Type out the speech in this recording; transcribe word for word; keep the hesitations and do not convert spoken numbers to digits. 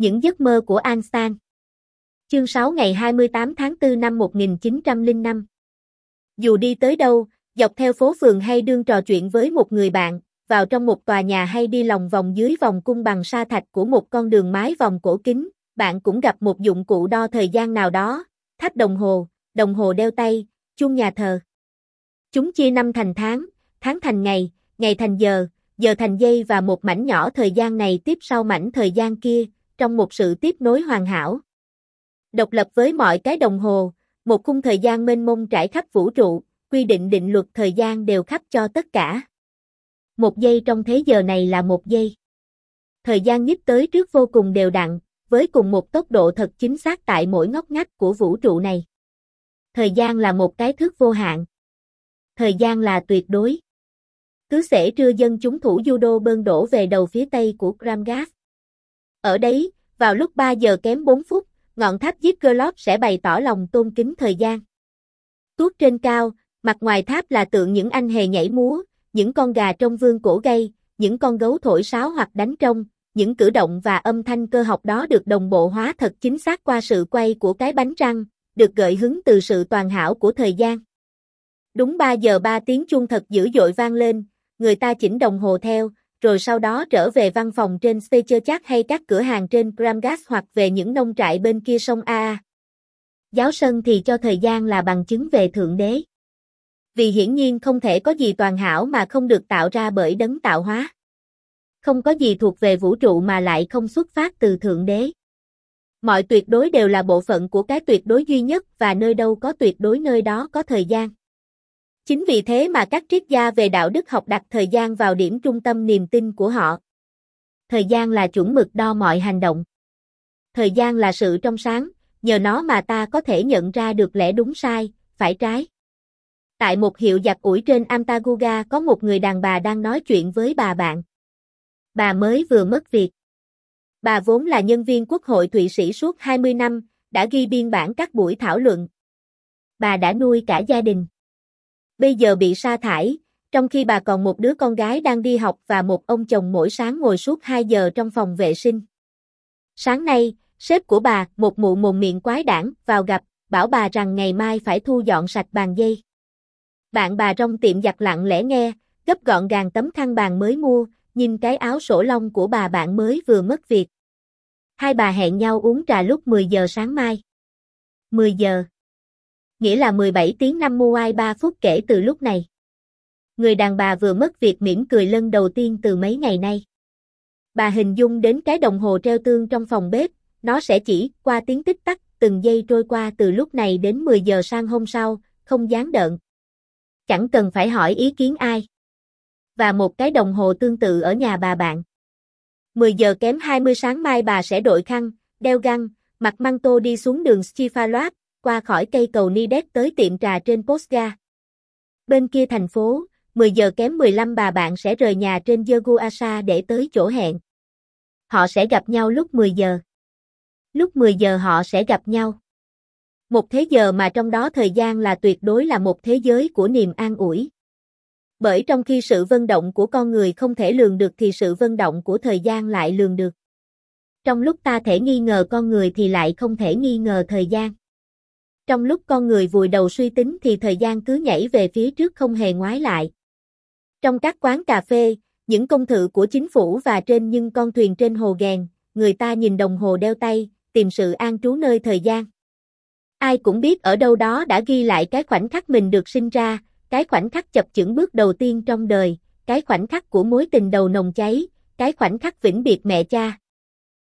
Những giấc mơ của Einstein. Chương sáu ngày hai mươi tám tháng tư năm một nghìn chín trăm lẻ năm. Dù đi tới đâu, dọc theo phố phường hay đương trò chuyện với một người bạn, vào trong một tòa nhà hay đi lòng vòng dưới vòng cung bằng sa thạch của một con đường mái vòng cổ kính, bạn cũng gặp một dụng cụ đo thời gian nào đó, tháp đồng hồ, đồng hồ đeo tay, chuông nhà thờ. Chúng chia năm thành tháng, tháng thành ngày, ngày thành giờ, giờ thành giây và một mảnh nhỏ thời gian này tiếp sau mảnh thời gian kia, trong một sự tiếp nối hoàn hảo. Độc lập với mọi cái đồng hồ, một khung thời gian mênh mông trải khắp vũ trụ, quy định định luật thời gian đều khắp cho tất cả. Một giây trong thế giờ này là một giây. Thời gian nhích tới trước vô cùng đều đặn, với cùng một tốc độ thật chính xác tại mỗi ngóc ngách của vũ trụ này. Thời gian là một cái thước vô hạn. Thời gian là tuyệt đối. Cứ xể trưa dân chúng thủ judo bơn đổ về đầu phía tây của Gramgas. Ở đấy, vào lúc ba giờ kém bốn phút, ngọn tháp Ziggurat sẽ bày tỏ lòng tôn kính thời gian. Tuốt trên cao, mặt ngoài tháp là tượng những anh hề nhảy múa, những con gà trong vương cổ gay, những con gấu thổi sáo hoặc đánh trống, những cử động và âm thanh cơ học đó được đồng bộ hóa thật chính xác qua sự quay của cái bánh răng, được gợi hứng từ sự toàn hảo của thời gian. Đúng ba giờ ba tiếng chuông thật dữ dội vang lên, người ta chỉnh đồng hồ theo, rồi sau đó trở về văn phòng trên Speicherstadt hay các cửa hàng trên Gramgas hoặc về những nông trại bên kia sông A. Giáo sân thì cho thời gian là bằng chứng về Thượng Đế. Vì hiển nhiên không thể có gì toàn hảo mà không được tạo ra bởi đấng tạo hóa. Không có gì thuộc về vũ trụ mà lại không xuất phát từ Thượng Đế. Mọi tuyệt đối đều là bộ phận của cái tuyệt đối duy nhất và nơi đâu có tuyệt đối nơi đó có thời gian. Chính vì thế mà các triết gia về đạo đức học đặt thời gian vào điểm trung tâm niềm tin của họ. Thời gian là chuẩn mực đo mọi hành động. Thời gian là sự trong sáng, nhờ nó mà ta có thể nhận ra được lẽ đúng sai, phải trái. Tại một hiệu giặt ủi trên Amtaguga có một người đàn bà đang nói chuyện với bà bạn. Bà mới vừa mất việc. Bà vốn là nhân viên Quốc hội Thụy Sĩ suốt hai mươi năm, đã ghi biên bản các buổi thảo luận. Bà đã nuôi cả gia đình. Bây giờ bị sa thải, trong khi bà còn một đứa con gái đang đi học và một ông chồng mỗi sáng ngồi suốt hai giờ trong phòng vệ sinh. Sáng nay, sếp của bà, một mụ mồm miệng quái đản, vào gặp, bảo bà rằng ngày mai phải thu dọn sạch bàn giấy. Bạn bà trong tiệm giặt lặng lẽ nghe, gấp gọn gàng tấm khăn bàn mới mua, nhìn cái áo sổ lông của bà bạn mới vừa mất việc. Hai bà hẹn nhau uống trà lúc mười giờ sáng mai. mười giờ. Nghĩa là mười bảy tiếng năm mươi ba phút kể từ lúc này. Người đàn bà vừa mất việc mỉm cười lần đầu tiên từ mấy ngày nay. Bà hình dung đến cái đồng hồ treo tương trong phòng bếp, nó sẽ chỉ qua tiếng tích tắc, từng giây trôi qua từ lúc này đến mười giờ sang hôm sau, không gián đoạn. Chẳng cần phải hỏi ý kiến ai. Và một cái đồng hồ tương tự ở nhà bà bạn. mười giờ kém hai mươi sáng mai bà sẽ đội khăn, đeo găng, mặc măng tô đi xuống đường Schifalat, qua khỏi cây cầu Nidet tới tiệm trà trên Postga. Bên kia thành phố, mười giờ kém mười lăm bà bạn sẽ rời nhà trên Yaguasa để tới chỗ hẹn. Họ sẽ gặp nhau lúc mười giờ. Lúc mười giờ họ sẽ gặp nhau. Một thế giờ mà trong đó thời gian là tuyệt đối là một thế giới của niềm an ủi. Bởi trong khi sự vận động của con người không thể lường được thì sự vận động của thời gian lại lường được. Trong lúc ta thể nghi ngờ con người thì lại không thể nghi ngờ thời gian. Trong lúc con người vùi đầu suy tính thì thời gian cứ nhảy về phía trước không hề ngoái lại. Trong các quán cà phê, những công thự của chính phủ và trên những con thuyền trên hồ ghèn, người ta nhìn đồng hồ đeo tay, tìm sự an trú nơi thời gian. Ai cũng biết ở đâu đó đã ghi lại cái khoảnh khắc mình được sinh ra, cái khoảnh khắc chập chững bước đầu tiên trong đời, cái khoảnh khắc của mối tình đầu nồng cháy, cái khoảnh khắc vĩnh biệt mẹ cha.